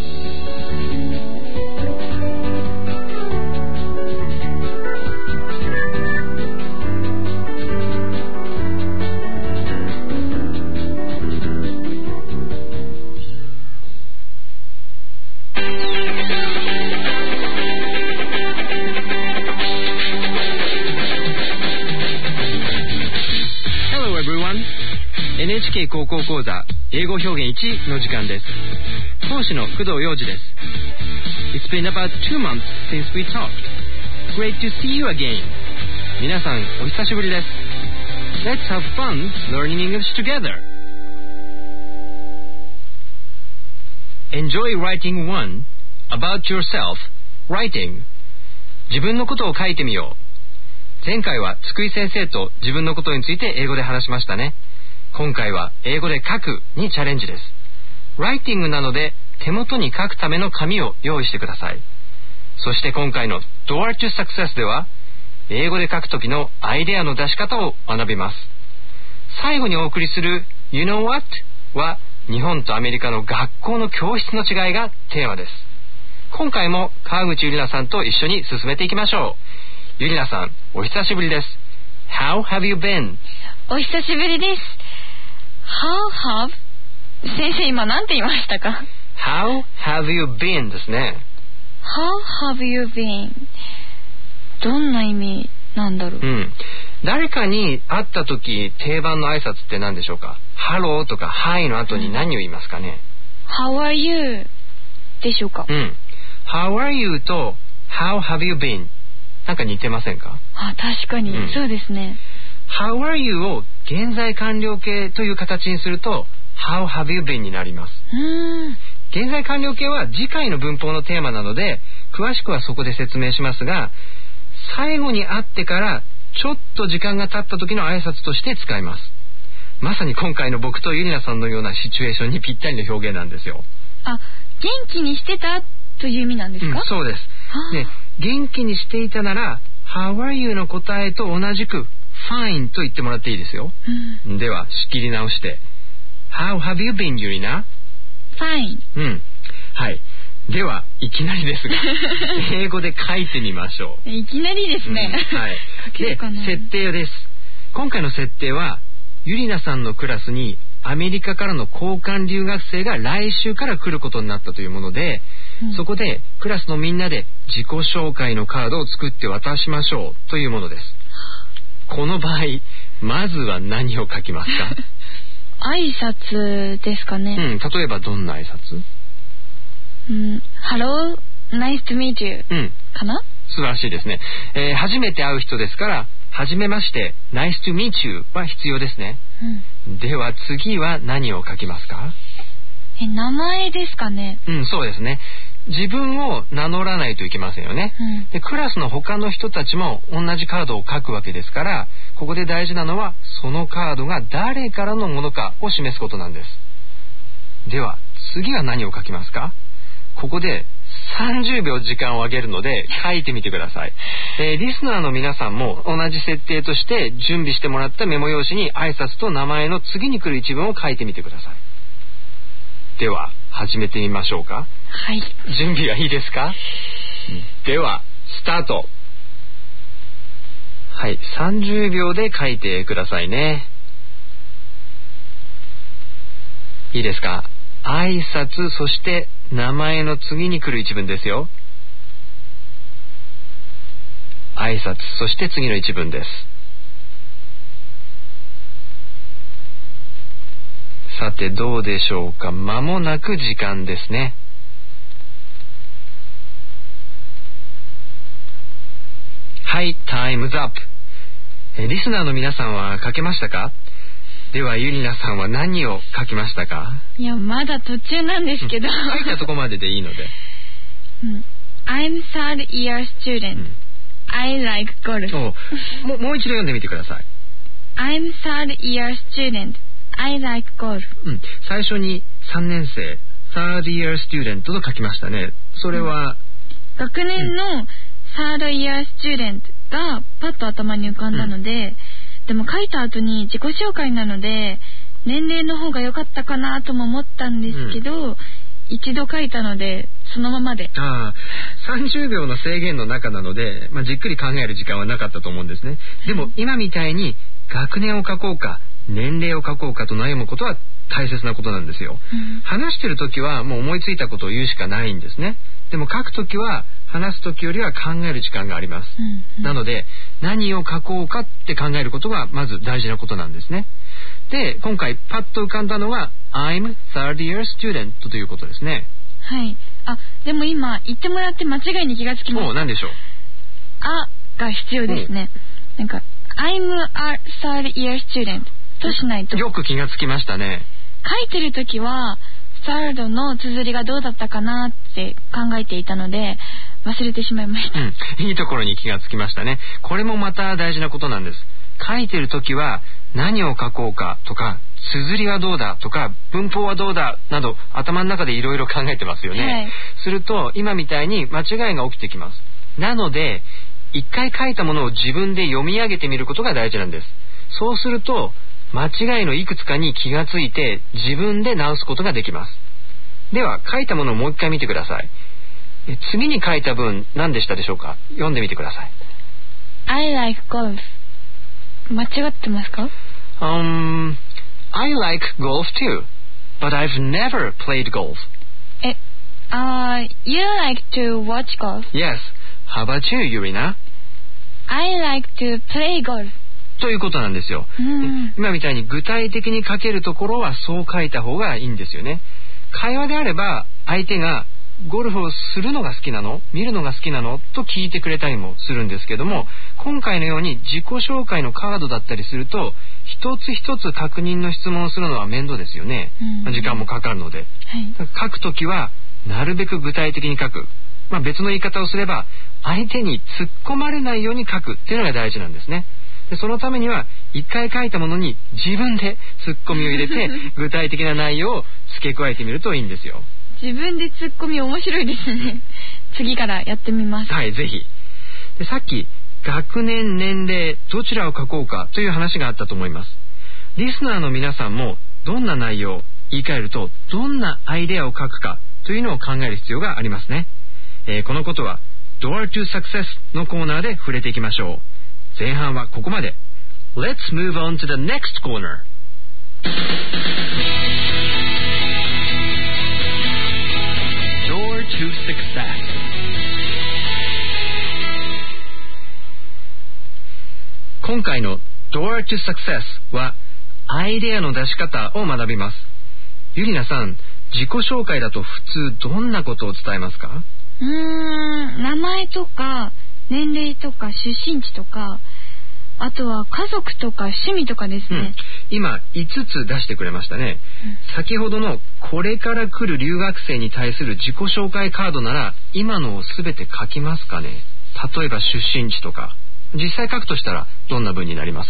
エヌエイチケー 高校講座英語表現いちの時間です。講師の工藤洋二です。 It's been about two months since we talked. Great to see you again. 皆さんお久しぶりです。 Let's have fun learning English together. Enjoy writing one about yourself. Writing. 自分のことを書いてみよう。前回は津久井先生と自分のことについて英語で話しましたね。今回は英語で書くにチャレンジです。ライティングなので手元に書くための紙を用意してください。そして今回の Door to Success では英語で書くときのアイデアの出し方を学びます。最後にお送りする You know what? は日本とアメリカの学校の教室の違いがテーマです。今回も川口ゆりなさんと一緒に進めていきましょう。ゆりなさん、お久しぶりです。 How have you been? お久しぶりです。How have? 先生今何て言いましたか？ How have you been ですね。 How have you been? どんな意味なんだろう、 うん、誰かに会った時定番の挨拶って何でしょうか？ Hello とか Hi の後に何を言いますかね？ How are you? でしょうか？ うん。How are you と How have you been なんか似てませんか？ あ、確かに、うん、そうですね。 How are you を現在完了形という形にすると How have you been になります。 うーん。 現在完了形は次回の文法のテーマなので詳しくはそこで説明しますが、最後に会ってからちょっと時間が経った時の挨拶として使います。まさに今回の僕とゆりなさんのようなシチュエーションにぴったりの表現なんですよ。 あ、元気にしてたという意味なんですか？ うん、そうです。で、元気にしていたなら How are you の答えと同じくFine と言ってもらっていいですよ、うん、では仕切り直して How have you been ゆりな？ Fine。 うん、はい。ではいきなりですが英語で書いてみましょう。 いきなりですね、 うん、はい。で、設定です。今回の設定はゆりなさんのクラスにアメリカからの交換留学生が来週から来ることになったというもので、うん、そこでクラスのみんなで自己紹介のカードを作って渡しましょうというものです。この場合まずは何を書きますか？ 挨拶ですかね。 うん、例えばどんな挨拶？ うん、Hello, nice to meet you、うん、かな？ 素晴らしいですね、えー、初めて会う人ですからはじめまして Nice to meet you は必要ですね、うん、では次は何を書きますか？ え、名前ですかね？ うん、そうですね。 自分を名乗らないといけませんよね、うん、でクラスの他の人たちも同じカードを書くわけですから、ここで大事なのはそのカードが誰からのものかを示すことなんです。では次は何を書きますか？ここでさんじゅうびょう時間をあげるので書いてみてください、えー、リスナーの皆さんも同じ設定として準備してもらったメモ用紙に挨拶と名前の次に来る一文を書いてみてください。では始めてみましょうか。 はい。 準備はいいですか？ではスタート。はい、さんじゅうびょうで書いてくださいね。いいですか？挨拶、そして名前の次に来る一文ですよ。挨拶、そして次の一文です。さてどうでしょうか。間もなく時間ですね。はい、タイムズアップ。リスナーの皆さんは書けましたか？ではゆりなさんは何を書きましたか？ いや、まだ途中なんですけど、うん、 書いたとこまででいいので、 うん、I'm third year student、うん、I like golf。 も, もう一度読んでみてください。 I'm third year student I like golf、 うん、最初にさんねん生 third year student と書きましたね。それは、うん、 学年の third year student がパッと頭に浮かんだので、うん、でも書いた後に自己紹介なので年齢の方が良かったかなとも思ったんですけど、うん、一度書いたのでそのままで。 ああ、さんじゅうびょうの制限の中なので、まあ、じっくり考える時間はなかったと思うんですね。でも今みたいに学年を書こうか年齢を書こうかと悩むことは大切なことなんですよ、うん、話してる時はもう思いついたことを言うしかないんですね。でも書く時は話す時よりは考える時間があります、うんうん、なので何を書こうかって考えることがまず大事なことなんですね。で、今回パッと浮かんだのが I'm third year student ということですね。 はい。あ、でも今言ってもらって間違いに気がつきました。 お、何でしょう。 あが必要ですね。なんか I'm a third year studentとしないと。 よく気がつきましたね。 書いてる時はthirdの綴りがどうだったかなって考えていたので忘れてしまいました、 うん、いいところに気がつきましたね。これもまた大事なことなんです。書いてる時は何を書こうかとか綴りはどうだとか文法はどうだなど頭の中でいろいろ考えてますよね、はい、すると今みたいに間違いが起きてきます。なので一回書いたものを自分で読み上げてみることが大事なんです。そうすると間違いのいくつかに気がついて自分で直すことができます。では書いたものをもう一回見てください。次に書いた文何でしたでしょうか。読んでみてください。 I like golf。 間違ってますか？ Um, I like golf too, but I've never played golf. え、uh, you like to watch golf? Yes. How about you, Yurina? I like to play golf。 ということなんですよ、うん、今みたいに具体的に書けるところはそう書いた方がいいんですよね。会話であれば相手がゴルフをするのが好きなの、見るのが好きなのと聞いてくれたりもするんですけども、今回のように自己紹介のカードだったりすると一つ一つ確認の質問をするのは面倒ですよね、うん、時間もかかるので、はい、書くときはなるべく具体的に書く、まあ、別の言い方をすれば相手に突っ込まれないように書くっていうのが大事なんですね。でそのためには一回書いたものに自分でツッコミを入れて具体的な内容を付け加えてみるといいんですよ。 自分でツッコミ面白いですね。次からやってみます。 はい、ぜひ。でさっき学年年齢どちらを書こうかという話があったと思います。リスナーの皆さんもどんな内容、言い換えるとどんなアイデアを書くかというのを考える必要がありますね、えー、このことは Door to Success のコーナーで触れていきましょう。前半はここまで。 Let's move on to the next corner. Door to Success。 今回の Door to Success はアイデアの出し方を学びます。ゆりなさん、自己紹介だと普通どんなことを伝えますか？ うーん、名前とか年齢とか出身地とか、 あとは家族とか趣味とかですね、 うん、今いつつ出してくれましたね、うん、先ほどのこれから来る留学生に対する自己紹介カードなら今のを全て書きますかね。例えば出身地とか実際書くとしたらどんな文になります？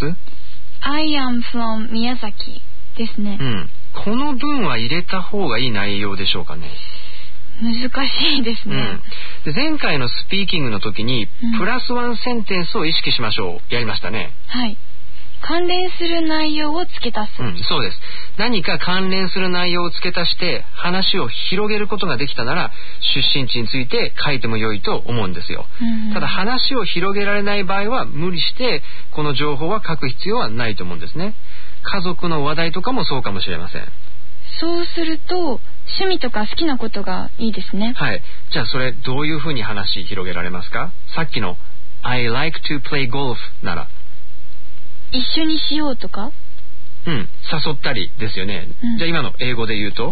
I am from 宮崎ですね、 うん、この文は入れた方がいい内容でしょうかね。 難しいですね、 うん、で前回のスピーキングの時に、うん、プラスワンセンテンスを意識しましょうやりましたね。 はい。関連する内容を付け足す、 うん、そうです。何か関連する内容を付け足して話を広げることができたなら出身地について書いても良いと思うんですよ、うん、ただ話を広げられない場合は無理してこの情報は書く必要はないと思うんですね。家族の話題とかもそうかもしれません。 そうすると趣味とか好きなことがいいですね。 はい。じゃあそれどういうふうに話広げられますか？さっきの I like to play golf なら一緒にしようとか、 うん、誘ったりですよね、うん、じゃあ今の英語で言うと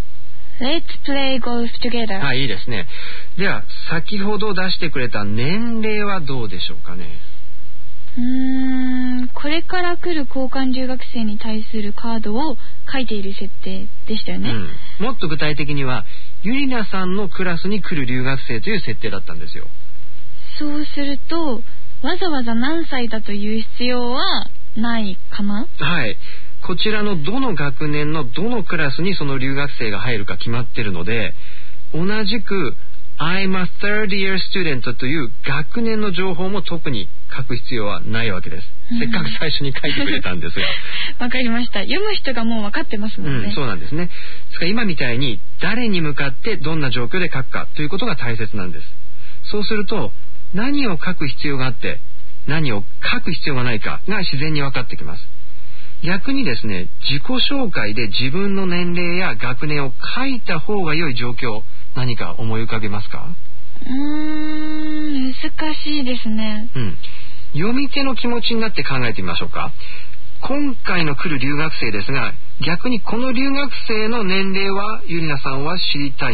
Let's play golf together。 はい、いいですね。では先ほど出してくれた年齢はどうでしょうかね。 うーん、これから来る交換留学生に対するカードを書いている設定でしたよね、 うん、もっと具体的にはゆりなさんのクラスに来る留学生という設定だったんですよ。 そうするとわざわざ何歳だという必要はないかな。 はい。こちらのどの学年のどのクラスにその留学生が入るか決まってるので同じくI'm a third year student という学年の情報も特に書く必要はないわけです、うん、せっかく最初に書いてくれたんですがわかりました。読む人がもう分かってますもんね、 うん、そうなんですね。ですから今みたいに誰に向かってどんな状況で書くかということが大切なんです。そうすると何を書く必要があって何を書く必要がないかが自然に分かってきます。逆にですね自己紹介で自分の年齢や学年を書いた方が良い状況何か思い浮かべますか？ うーん、難しいですね、 うん、読み手の気持ちになって考えてみましょうか。今回の来る留学生ですが逆にこの留学生の年齢はゆりなさんは知りたい